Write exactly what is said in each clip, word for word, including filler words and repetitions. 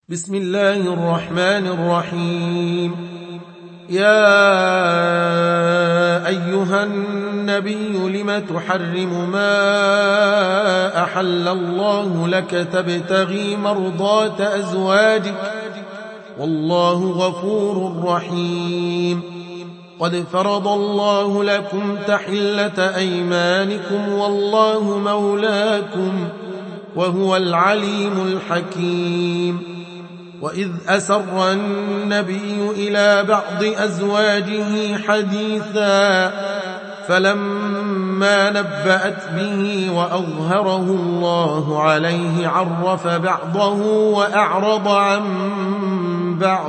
بسم الله الرحمن الرحيم. يا أيها النبي لم تحرم ما أحل الله لك تبتغي مرضات أزواجك والله غفور رحيم. قد فرض الله لكم تحلة أيمانكم والله مولاكم وهو العليم الحكيم. وإذ أسر النبي إلى بعض أزواجه حديثا فلما نبأت به وأظهره الله عليه عرف بعضه وأعرض عن بعض،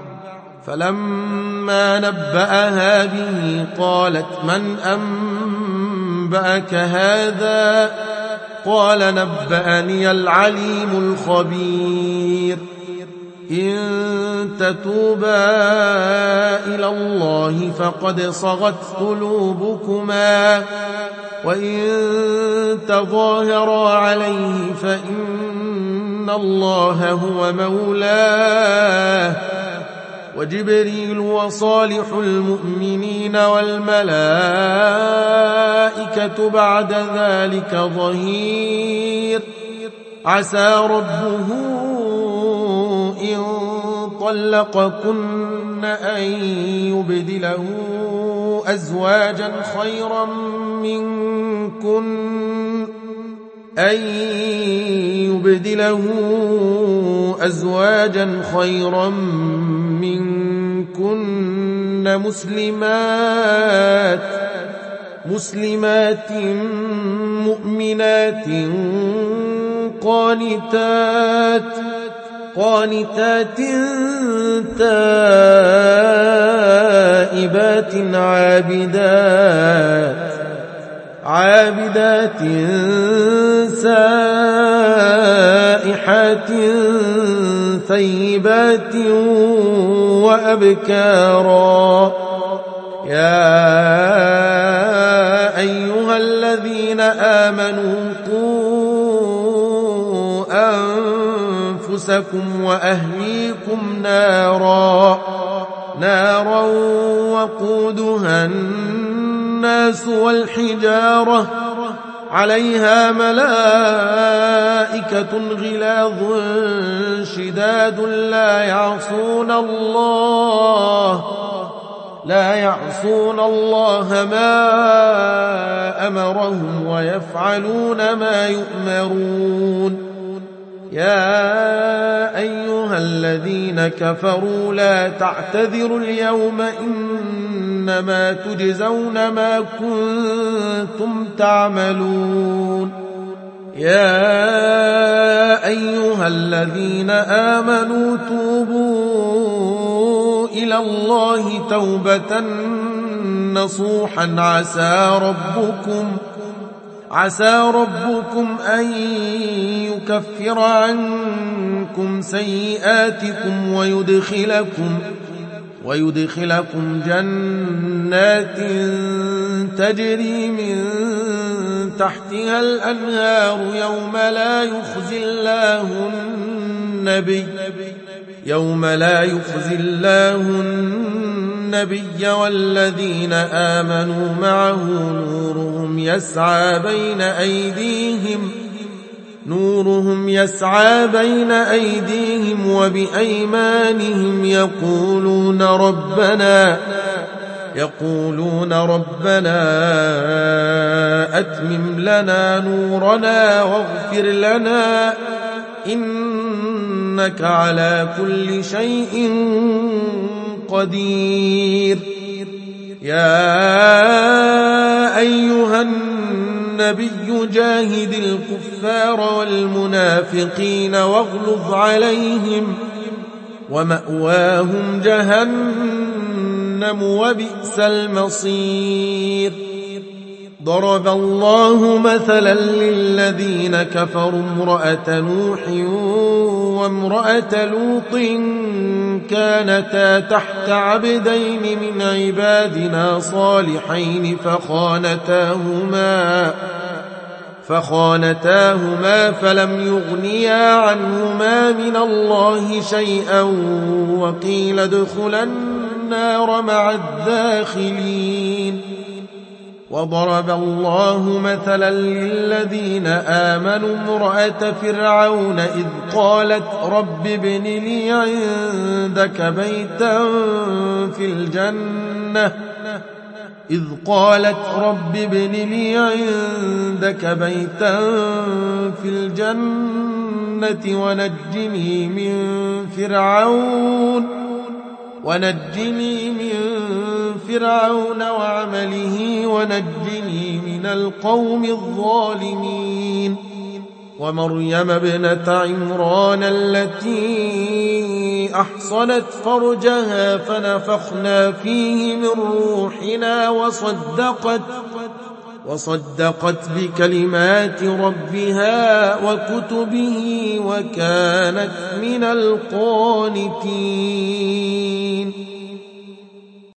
فلما نبأها به قالت من أنبأك هذا؟ قال نبأني العليم الخبير. إن تتوبا إلى الله فقد صغت قلوبكما وإن تظاهرا عليه فإن الله هو مولاه وجبريل وصالح المؤمنين والملائكة بعد ذلك ظهير. عسى ربه إن طلقكن أن يبدله أزواجا خيرا منكن أن يبدله أزواجا خيرا منكن مسلمات مسلمات مؤمنات قانتات قانتات تائبات عابدات عابدات سائحات ثيبات وأبكارا. يا أيها الذين آمنوا قوا أنفسكم وأهليكم نارا نارا وقودها الناس والحجارة عليها ملائكة غلاظ شداد لا يعصون الله لا يعصون الله ما أمرهم ويفعلون ما يؤمرون. يا أيها الذين كفروا لا تعتذروا اليوم إنما تجزون ما كنتم تعملون. يا أيها الذين آمنوا توبوا إلى الله توبة نصوحا عسى ربكم عسى ربكم أن يكفر عنكم سيئاتكم ويدخلكم ويدخلكم جنات تجري من تحتها الأنهار يوم لا يخزي الله النبي يوم لا يخزي الله النبي والذين آمنوا معه نورهم يسعى بين أيديهم نورهم يسعى بين أيديهم وبأيمانهم يقولون ربنا يقولون ربنا أتمم لنا نورنا واغفر لنا إنك على كل شيء قدير. يا أيها النبي جاهد الكفار والمنافقين واغلظ عليهم ومأواهم جهنم وبئس المصير. ضرب الله مثلا للذين كفروا امرأة نوح وامرأة لوط كانتا تحت عبدين من عبادنا صالحين فخانتاهما فخانتاهما فلم يغنيا عنهما من الله شيئا وقيل ادخلا النار مع الداخلين. وضرب الله مثلا للذين آمنوا امرأة فرعون إذ قالت رب ابن لي عندك بيتا في الجنة إذ قالت رب ابن لي عندك بيتا في الجنة ونجني من فرعون ونجني من فرعون وعمله ونجني من القوم الظالمين. ومريم ابنة عمران التي أحصنت فرجها فنفخنا فيه من روحنا وصدقت وصدقت بكلمات ربها وكتبه وكانت من القانتين.